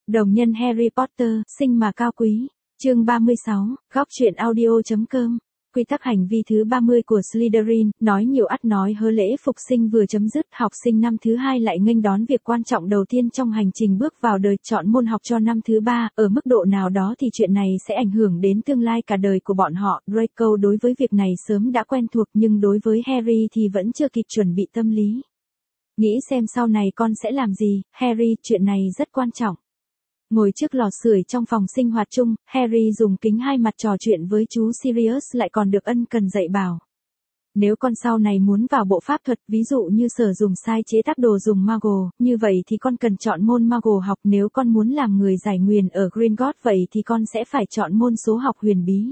Đồng nhân Harry Potter, sinh mà cao quý. Chương 36, góc truyện audio.com. Quy tắc hành vi thứ 30 của Slytherin, nói nhiều ắt nói hớ. Lễ phục sinh vừa chấm dứt, học sinh năm thứ 2 lại nghênh đón việc quan trọng đầu tiên trong hành trình bước vào đời, chọn môn học cho năm thứ 3. Ở mức độ nào đó thì chuyện này sẽ ảnh hưởng đến tương lai cả đời của bọn họ. Draco đối với việc này sớm đã quen thuộc, nhưng đối với Harry thì vẫn chưa kịp chuẩn bị tâm lý. Nghĩ xem sau này con sẽ làm gì, Harry, chuyện này rất quan trọng. Ngồi trước lò sưởi trong phòng sinh hoạt chung, Harry dùng kính hai mặt trò chuyện với chú Sirius, lại còn được ân cần dạy bảo. Nếu con sau này muốn vào bộ pháp thuật, ví dụ như sử dụng sai chế tác đồ dùng Muggle, như vậy thì con cần chọn môn Muggle học. Nếu con muốn làm người giải nguyền ở Gringotts, vậy thì con sẽ phải chọn môn số học huyền bí.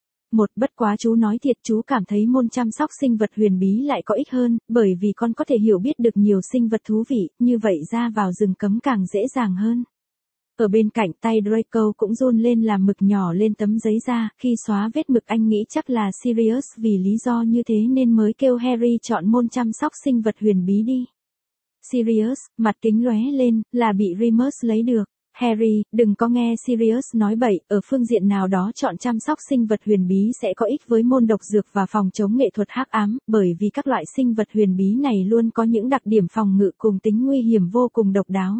Bất quá chú nói thiệt, chú cảm thấy môn chăm sóc sinh vật huyền bí lại có ích hơn, bởi vì con có thể hiểu biết được nhiều sinh vật thú vị, như vậy ra vào rừng cấm càng dễ dàng hơn. Ở bên cạnh, tay Draco cũng run lên làm mực nhỏ lên tấm giấy ra. Khi xóa vết mực, anh nghĩ chắc là Sirius vì lý do như thế nên mới kêu Harry chọn môn chăm sóc sinh vật huyền bí đi. Sirius, mặt kính lóe lên, là bị Remus lấy được. Harry, đừng có nghe Sirius nói bậy, ở phương diện nào đó chọn chăm sóc sinh vật huyền bí sẽ có ích với môn độc dược và phòng chống nghệ thuật hắc ám, bởi vì các loại sinh vật huyền bí này luôn có những đặc điểm phòng ngự cùng tính nguy hiểm vô cùng độc đáo.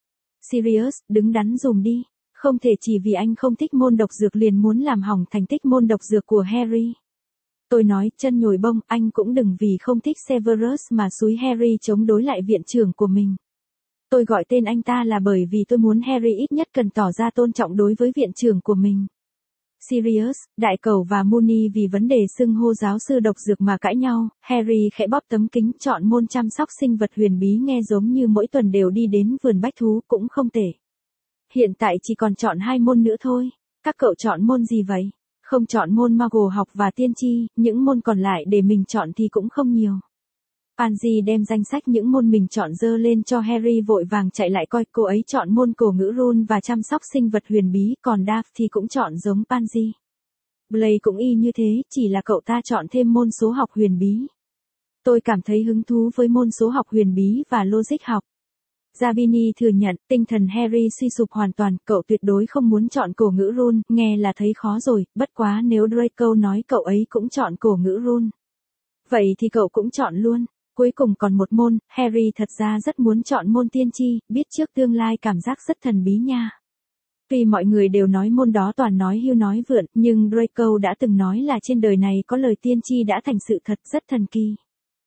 Sirius, đứng đắn dùm đi, không thể chỉ vì anh không thích môn độc dược liền muốn làm hỏng thành tích môn độc dược của Harry. Tôi nói, chân nhồi bông, anh cũng đừng vì không thích Severus mà xúi Harry chống đối lại viện trưởng của mình. Tôi gọi tên anh ta là bởi vì tôi muốn Harry ít nhất cần tỏ ra tôn trọng đối với viện trưởng của mình. Sirius, Đại Cẩu và Moony vì vấn đề xưng hô giáo sư độc dược mà cãi nhau. Harry khẽ bóp tấm kính, chọn môn chăm sóc sinh vật huyền bí nghe giống như mỗi tuần đều đi đến vườn bách thú, cũng không tệ. Hiện tại chỉ còn chọn 2 môn nữa thôi. Các cậu chọn môn gì vậy? Không chọn môn Muggle học và tiên tri, những môn còn lại để mình chọn thì cũng không nhiều. Pansy đem danh sách những môn mình chọn dơ lên cho Harry, vội vàng chạy lại coi. Cô ấy chọn môn cổ ngữ rune và chăm sóc sinh vật huyền bí, còn Dav thì cũng chọn giống Pansy. Blake cũng y như thế, chỉ là cậu ta chọn thêm môn số học huyền bí. Tôi cảm thấy hứng thú với môn số học huyền bí và logic học. Zabini thừa nhận, tinh thần Harry suy sụp hoàn toàn, cậu tuyệt đối không muốn chọn cổ ngữ rune, nghe là thấy khó rồi, bất quá nếu Draco nói cậu ấy cũng chọn cổ ngữ rune, vậy thì cậu cũng chọn luôn. Cuối cùng còn một môn, Harry thật ra rất muốn chọn môn tiên tri, biết trước tương lai cảm giác rất thần bí nha. Tuy mọi người đều nói môn đó toàn nói hưu nói vượn, nhưng Draco đã từng nói là trên đời này có lời tiên tri đã thành sự thật, rất thần kỳ.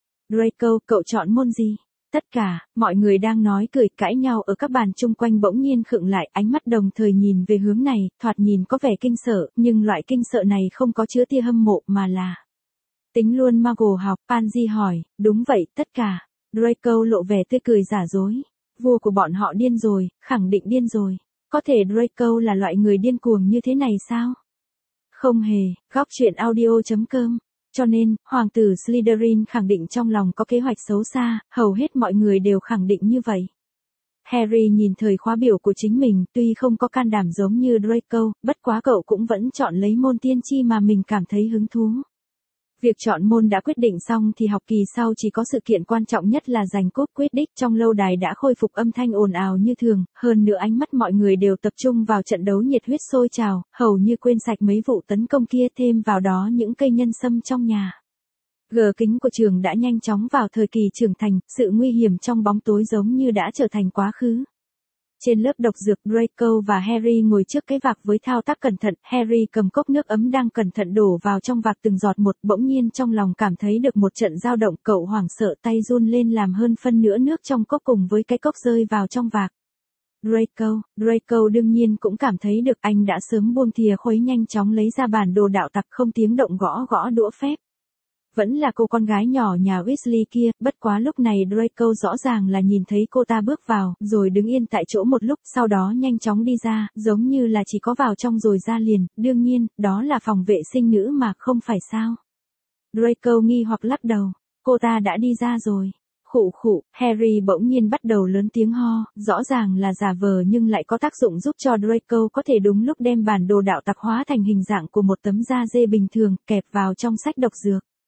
Draco, cậu chọn môn gì? Tất cả, mọi người đang nói cười cãi nhau ở các bàn chung quanh bỗng nhiên khựng lại, ánh mắt đồng thời nhìn về hướng này, thoạt nhìn có vẻ kinh sợ, nhưng loại kinh sợ này không có chứa tia hâm mộ mà là tính luôn Muggle học. Pansy hỏi, đúng vậy, tất cả. Draco lộ vẻ tươi cười giả dối. Vua của bọn họ điên rồi, khẳng định điên rồi. Có thể Draco là loại người điên cuồng như thế này sao? Không hề, góc truyện audio.com. Cho nên, hoàng tử Slytherin khẳng định trong lòng có kế hoạch xấu xa, hầu hết mọi người đều khẳng định như vậy. Harry nhìn thời khóa biểu của chính mình, tuy không có can đảm giống như Draco, bất quá cậu cũng vẫn chọn lấy môn tiên tri mà mình cảm thấy hứng thú. Việc chọn môn đã quyết định xong thì học kỳ sau chỉ có sự kiện quan trọng nhất là giành cúp Quidditch. Trong lâu đài đã khôi phục âm thanh ồn ào như thường, hơn nữa ánh mắt mọi người đều tập trung vào trận đấu nhiệt huyết sôi trào, hầu như quên sạch mấy vụ tấn công kia, thêm vào đó những cây nhân sâm trong nhà. Gờ kính của trường đã nhanh chóng vào thời kỳ trưởng thành, sự nguy hiểm trong bóng tối giống như đã trở thành quá khứ. Trên lớp độc dược, Draco và Harry ngồi trước cái vạc với thao tác cẩn thận. Harry cầm cốc nước ấm đang cẩn thận đổ vào trong vạc từng giọt một, bỗng nhiên trong lòng cảm thấy được một trận dao động, cậu hoảng sợ, tay run lên làm hơn phân nửa nước trong cốc cùng với cái cốc rơi vào trong vạc. Draco đương nhiên cũng cảm thấy được, anh đã sớm buông thìa khuấy, nhanh chóng lấy ra bản đồ đạo tặc, không tiếng động gõ gõ đũa phép. Vẫn là cô con gái nhỏ nhà Weasley kia, bất quá lúc này Draco rõ ràng là nhìn thấy cô ta bước vào, rồi đứng yên tại chỗ một lúc, sau đó nhanh chóng đi ra, giống như là chỉ có vào trong rồi ra liền, đương nhiên, đó là phòng vệ sinh nữ mà, không phải sao. Draco nghi hoặc lắc đầu, cô ta đã đi ra rồi. Khụ khụ, Harry bỗng nhiên bắt đầu lớn tiếng ho, rõ ràng là giả vờ nhưng lại có tác dụng giúp cho Draco có thể đúng lúc đem bản đồ đạo tặc hóa thành hình dạng của một tấm da dê bình thường, kẹp vào trong sách độc dược.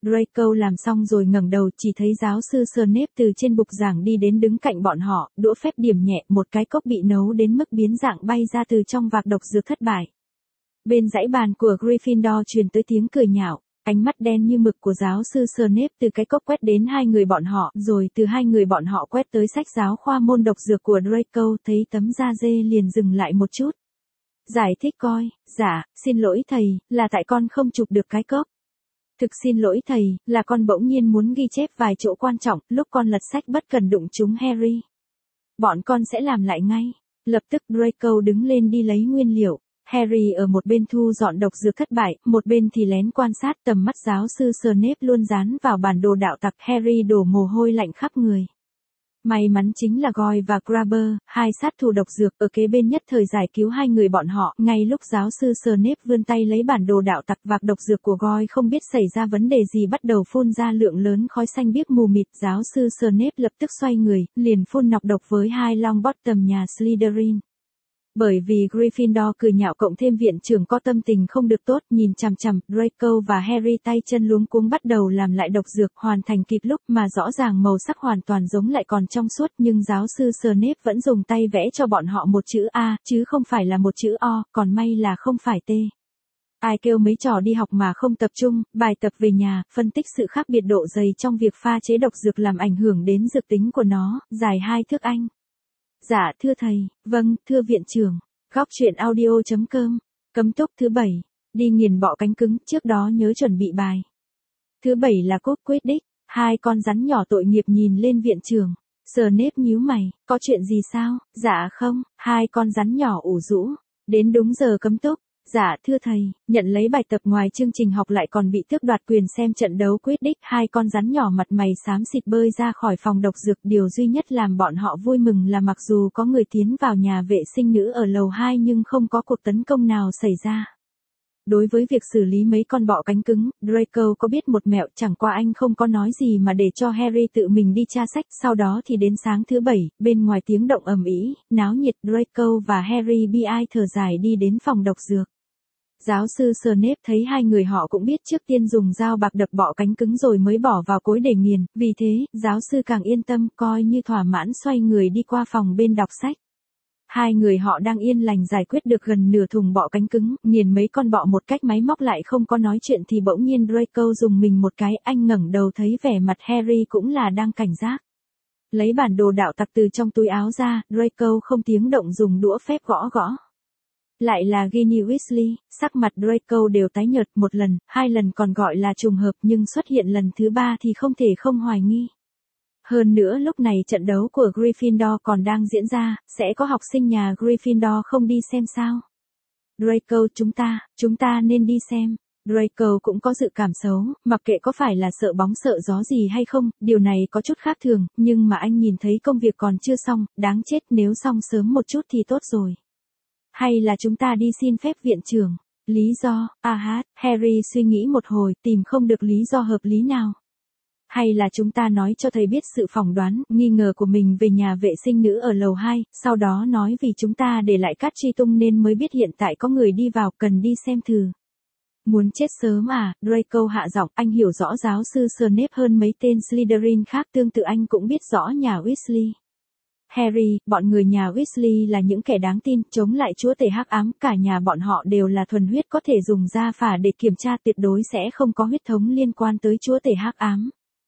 Draco làm xong rồi ngẩng đầu, chỉ thấy giáo sư Snape từ trên bục giảng đi đến đứng cạnh bọn họ, đũa phép điểm nhẹ, một cái cốc bị nấu đến mức biến dạng bay ra từ trong vạc độc dược thất bại. Bên dãy bàn của Gryffindor truyền tới tiếng cười nhạo, ánh mắt đen như mực của giáo sư Snape từ cái cốc quét đến hai người bọn họ, rồi từ hai người bọn họ quét tới sách giáo khoa môn độc dược của Draco, thấy tấm da dê liền dừng lại một chút. Giải thích coi, dạ, xin lỗi thầy, là tại con không chụp được cái cốc. Thực xin lỗi thầy, là con bỗng nhiên muốn ghi chép vài chỗ quan trọng, lúc con lật sách bất cần đụng trúng Harry. Bọn con sẽ làm lại ngay. Lập tức Draco đứng lên đi lấy nguyên liệu. Harry ở một bên thu dọn độc dược thất bại, một bên thì lén quan sát, tầm mắt giáo sư Snape luôn dán vào bản đồ đạo tặc. Harry đổ mồ hôi lạnh khắp người. May mắn chính là Goyle và Grabber, hai sát thủ độc dược ở kế bên nhất thời giải cứu hai người bọn họ. Ngay lúc giáo sư Snape vươn tay lấy bản đồ đạo tặc, vạc độc dược của Goyle không biết xảy ra vấn đề gì bắt đầu phun ra lượng lớn khói xanh biếc mù mịt. Giáo sư Snape lập tức xoay người, liền phun nọc độc với hai Longbottom nhà Slytherin. Bởi vì Gryffindor cười nhạo cộng thêm viện trưởng có tâm tình không được tốt, nhìn chằm chằm, Draco và Harry tay chân luống cuống bắt đầu làm lại độc dược, hoàn thành kịp lúc mà rõ ràng màu sắc hoàn toàn giống lại còn trong suốt, nhưng giáo sư Snape vẫn dùng tay vẽ cho bọn họ một chữ A, chứ không phải là một chữ O, còn may là không phải T. Ai kêu mấy trò đi học mà không tập trung, bài tập về nhà, phân tích sự khác biệt độ dày trong việc pha chế độc dược làm ảnh hưởng đến dược tính của nó, dài 2 thước Anh. Dạ thưa thầy, vâng, thưa viện trưởng. Góc truyện audio.com. Cấm túc thứ 7. Đi nghiền bọ cánh cứng, trước đó nhớ chuẩn bị bài. Thứ 7 là cốt quyết đích. Hai con rắn nhỏ tội nghiệp nhìn lên viện trưởng. Snape nhíu mày, có chuyện gì sao? Dạ không, hai con rắn nhỏ ủ rũ. Đến đúng giờ cấm túc. Dạ thưa thầy, nhận lấy bài tập ngoài chương trình học lại còn bị tước đoạt quyền xem trận đấu quyết đích. Hai con rắn nhỏ mặt mày xám xịt bơi ra khỏi phòng độc dược. Điều duy nhất làm bọn họ vui mừng là mặc dù có người tiến vào nhà vệ sinh nữ ở lầu 2 nhưng không có cuộc tấn công nào xảy ra. Đối với việc xử lý mấy con bọ cánh cứng, Draco có biết một mẹo, chẳng qua anh không có nói gì mà để cho Harry tự mình đi tra sách. Sau đó thì đến sáng thứ 7, bên ngoài tiếng động ầm ĩ, náo nhiệt, Draco và Harry bi ai thở dài đi đến phòng độc dược. Giáo sư Snape thấy hai người họ cũng biết trước tiên dùng dao bạc đập bọ cánh cứng rồi mới bỏ vào cối để nghiền, vì thế, giáo sư càng yên tâm, coi như thỏa mãn xoay người đi qua phòng bên đọc sách. Hai người họ đang yên lành giải quyết được gần nửa thùng bọ cánh cứng, nghiền mấy con bọ một cách máy móc lại không có nói chuyện thì bỗng nhiên Draco dùng mình một cái, anh ngẩng đầu thấy vẻ mặt Harry cũng là đang cảnh giác. Lấy bản đồ đạo tặc từ trong túi áo ra, Draco không tiếng động dùng đũa phép gõ gõ. Lại là Ginny Weasley, sắc mặt Draco đều tái nhợt, một lần, 2 lần còn gọi là trùng hợp nhưng xuất hiện lần thứ 3 thì không thể không hoài nghi. Hơn nữa lúc này trận đấu của Gryffindor còn đang diễn ra, sẽ có học sinh nhà Gryffindor không đi xem sao? Draco chúng ta nên đi xem. Draco cũng có dự cảm xấu, mặc kệ có phải là sợ bóng sợ gió gì hay không, điều này có chút khác thường, nhưng mà anh nhìn thấy công việc còn chưa xong, đáng chết, nếu xong sớm một chút thì tốt rồi. Hay là chúng ta đi xin phép viện trưởng? Lý do, Harry suy nghĩ một hồi, tìm không được lý do hợp lý nào. Hay là chúng ta nói cho thầy biết sự phỏng đoán, nghi ngờ của mình về nhà vệ sinh nữ ở lầu 2, sau đó nói vì chúng ta để lại cát truy tung nên mới biết hiện tại có người đi vào, cần đi xem thử. Muốn chết sớm à? Draco hạ giọng, anh hiểu rõ giáo sư Snape hơn mấy tên Slytherin khác, tương tự anh cũng biết rõ nhà Weasley. Harry, bọn người nhà Weasley là những kẻ đáng tin, chống lại chúa tể hắc ám, cả nhà bọn họ đều là thuần huyết, có thể dùng da phả để kiểm tra, tuyệt đối sẽ không có huyết thống liên quan tới chúa tể hắc ám.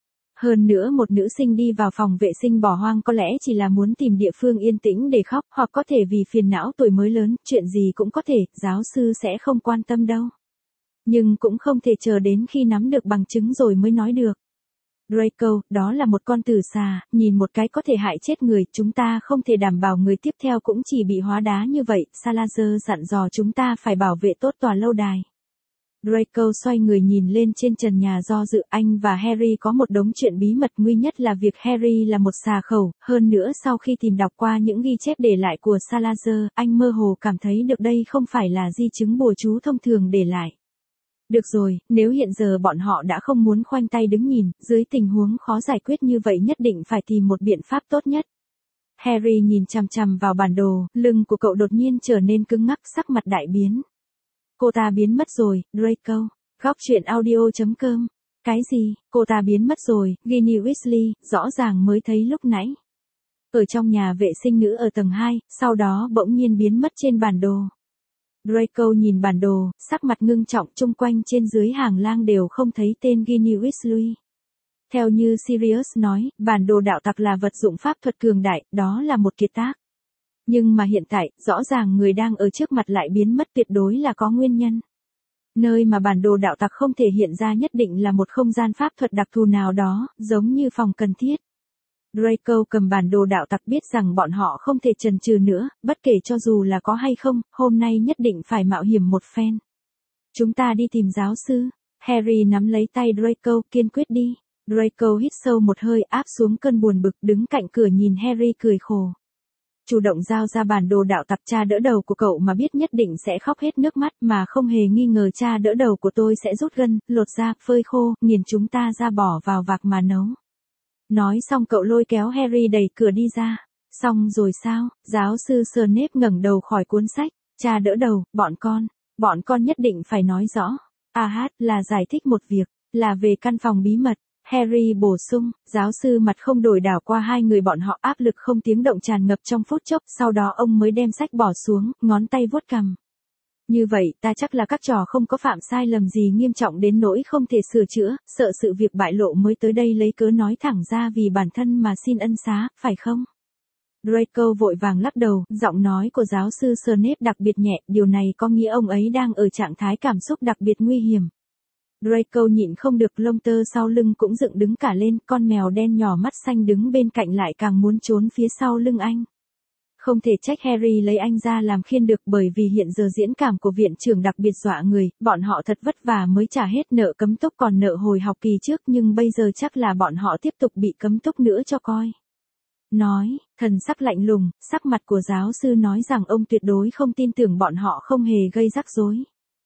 Hơn nữa một nữ sinh đi vào phòng vệ sinh bỏ hoang có lẽ chỉ là muốn tìm địa phương yên tĩnh để khóc, hoặc có thể vì phiền não tuổi mới lớn, chuyện gì cũng có thể, giáo sư sẽ không quan tâm đâu. Nhưng cũng không thể chờ đến khi nắm được bằng chứng rồi mới nói được. Draco, đó là một con tử xà, nhìn một cái có thể hại chết người, chúng ta không thể đảm bảo người tiếp theo cũng chỉ bị hóa đá như vậy, Salazar dặn dò chúng ta phải bảo vệ tốt tòa lâu đài. Draco xoay người nhìn lên trên trần nhà do dự, anh và Harry có một đống chuyện bí mật, nguy nhất là việc Harry là một xà khẩu, hơn nữa sau khi tìm đọc qua những ghi chép để lại của Salazar, anh mơ hồ cảm thấy được đây không phải là di chứng bùa chú thông thường để lại. Được rồi, nếu hiện giờ bọn họ đã không muốn khoanh tay đứng nhìn, dưới tình huống khó giải quyết như vậy nhất định phải tìm một biện pháp tốt nhất. Harry nhìn chằm chằm vào bản đồ, lưng của cậu đột nhiên trở nên cứng ngắc, sắc mặt đại biến. Cô ta biến mất rồi, Draco. Góc truyện audio.com Cái gì, cô ta biến mất rồi, Ginny Weasley, rõ ràng mới thấy lúc nãy. Ở trong nhà vệ sinh nữ ở tầng 2, sau đó bỗng nhiên biến mất trên bản đồ. Draco nhìn bản đồ, sắc mặt ngưng trọng, chung quanh trên dưới hàng lang đều không thấy tên Ginny Weasley. Theo như Sirius nói, bản đồ đạo tặc là vật dụng pháp thuật cường đại, đó là một kiệt tác. Nhưng mà hiện tại, rõ ràng người đang ở trước mặt lại biến mất tuyệt đối là có nguyên nhân. Nơi mà bản đồ đạo tặc không thể hiện ra nhất định là một không gian pháp thuật đặc thù nào đó, giống như phòng cần thiết. Draco cầm bản đồ đạo tặc biết rằng bọn họ không thể chần chừ nữa, bất kể cho dù là có hay không, hôm nay nhất định phải mạo hiểm một phen. Chúng ta đi tìm giáo sư. Harry nắm lấy tay Draco, kiên quyết đi. Draco hít sâu một hơi, áp xuống cơn buồn bực, đứng cạnh cửa nhìn Harry cười khổ. Chủ động giao ra bản đồ đạo tặc, cha đỡ đầu của cậu mà biết nhất định sẽ khóc hết nước mắt, mà không hề nghi ngờ cha đỡ đầu của tôi sẽ rút gân, lột da, phơi khô, nghiền chúng ta ra bỏ vào vạc mà nấu. Nói xong cậu lôi kéo Harry đẩy cửa đi ra. Xong rồi sao? Giáo sư Snape ngẩng đầu khỏi cuốn sách. Cha đỡ đầu, bọn con nhất định phải nói rõ. Là giải thích một việc, là về căn phòng bí mật. Harry bổ sung, giáo sư mặt không đổi đảo qua hai người bọn họ, áp lực không tiếng động tràn ngập trong phút chốc, sau đó ông mới đem sách bỏ xuống, ngón tay vuốt cằm. Như vậy, ta chắc là các trò không có phạm sai lầm gì nghiêm trọng đến nỗi không thể sửa chữa, sợ sự việc bại lộ mới tới đây lấy cớ nói thẳng ra vì bản thân mà xin ân xá, phải không? Draco vội vàng lắc đầu, giọng nói của giáo sư Snape đặc biệt nhẹ, điều này có nghĩa ông ấy đang ở trạng thái cảm xúc đặc biệt nguy hiểm. Draco nhịn không được, lông tơ sau lưng cũng dựng đứng cả lên, con mèo đen nhỏ mắt xanh đứng bên cạnh lại càng muốn trốn phía sau lưng anh. Không thể trách Harry lấy anh ra làm khiên được, bởi vì hiện giờ diễn cảm của viện trưởng đặc biệt dọa người, bọn họ thật vất vả mới trả hết nợ cấm túc còn nợ hồi học kỳ trước, nhưng bây giờ chắc là bọn họ tiếp tục bị cấm túc nữa cho coi. Nói, thần sắc lạnh lùng, sắc mặt của giáo sư nói rằng ông tuyệt đối không tin tưởng bọn họ không hề gây rắc rối.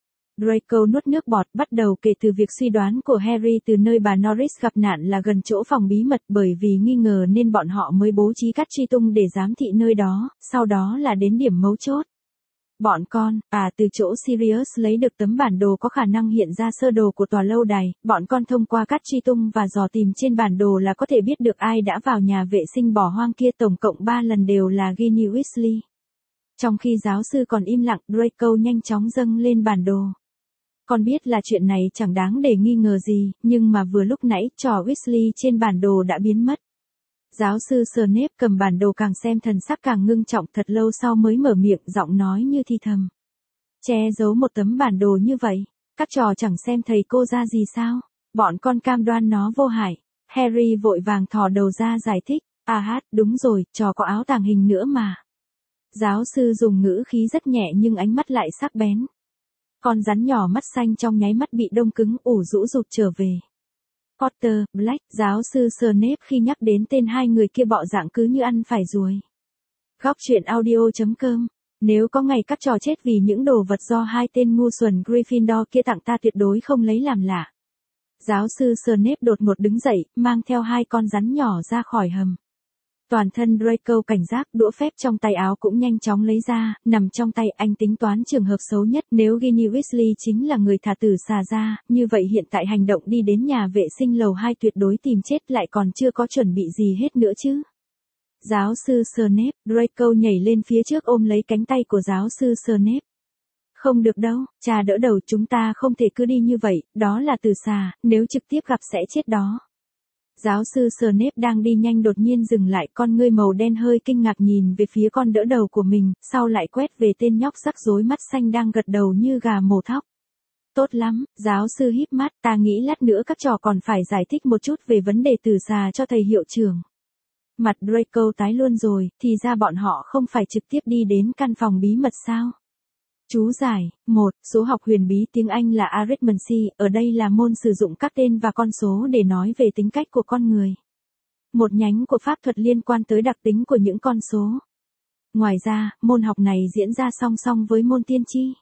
Draco nuốt nước bọt, bắt đầu kể từ việc suy đoán của Harry từ nơi bà Norris gặp nạn là gần chỗ phòng bí mật, bởi vì nghi ngờ nên bọn họ mới bố trí cắt truy tung để giám thị nơi đó, sau đó là đến điểm mấu chốt. Bọn con, từ chỗ Sirius lấy được tấm bản đồ có khả năng hiện ra sơ đồ của tòa lâu đài, bọn con thông qua cắt truy tung và dò tìm trên bản đồ là có thể biết được ai đã vào nhà vệ sinh bỏ hoang kia, tổng cộng 3 lần đều là Ginny Weasley. Trong khi giáo sư còn im lặng, Draco nhanh chóng dâng lên bản đồ. Con biết là chuyện này chẳng đáng để nghi ngờ gì, nhưng mà vừa lúc nãy, trò Weasley trên bản đồ đã biến mất. Giáo sư Snape cầm bản đồ càng xem thần sắc càng ngưng trọng, thật lâu sau mới mở miệng, giọng nói như thì thầm. Che giấu một tấm bản đồ như vậy, các trò chẳng xem thầy cô ra gì sao? Bọn con cam đoan nó vô hại. Harry vội vàng thò đầu ra giải thích. Đúng rồi, trò có áo tàng hình nữa mà. Giáo sư dùng ngữ khí rất nhẹ nhưng ánh mắt lại sắc bén. Con rắn nhỏ mắt xanh trong nháy mắt bị đông cứng, ủ rũ rụt trở về. Potter, Black, giáo sư Snape khi nhắc đến tên hai người kia bọ dạng cứ như ăn phải ruồi. Góc truyện audio.com. Nếu có ngày các trò chết vì những đồ vật do hai tên ngu xuẩn Gryffindor kia tặng ta tuyệt đối không lấy làm lạ. Giáo sư Snape đột ngột đứng dậy, mang theo hai con rắn nhỏ ra khỏi hầm. Toàn thân Draco cảnh giác, đũa phép trong tay áo cũng nhanh chóng lấy ra, nằm trong tay anh tính toán trường hợp xấu nhất, nếu Ginny Weasley chính là người thả tử xà ra, như vậy hiện tại hành động đi đến nhà vệ sinh lầu 2 tuyệt đối tìm chết lại còn chưa có chuẩn bị gì hết nữa chứ. Giáo sư Snape, Draco nhảy lên phía trước ôm lấy cánh tay của giáo sư Snape. Không được đâu, cha đỡ đầu, chúng ta không thể cứ đi như vậy, đó là tử xà, nếu trực tiếp gặp sẽ chết đó. Giáo sư Snape đang đi nhanh đột nhiên dừng lại, con ngươi màu đen hơi kinh ngạc nhìn về phía con đỡ đầu của mình, sau lại quét về tên nhóc rắc rối mắt xanh đang gật đầu như gà mổ thóc. Tốt lắm, giáo sư híp mắt, ta nghĩ lát nữa các trò còn phải giải thích một chút về vấn đề tử xà cho thầy hiệu trưởng. Mặt Draco tái luôn rồi, thì ra bọn họ không phải trực tiếp đi đến căn phòng bí mật sao? Chú giải, 1. Số học huyền bí tiếng Anh là arithmancy, ở đây là môn sử dụng các tên và con số để nói về tính cách của con người. Một nhánh của pháp thuật liên quan tới đặc tính của những con số. Ngoài ra, môn học này diễn ra song song với môn tiên tri.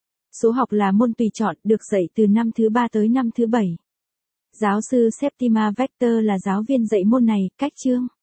Số học là môn tùy chọn, được dạy từ năm thứ 3 tới năm thứ 7. Giáo sư Septima Vector là giáo viên dạy môn này, cách chương.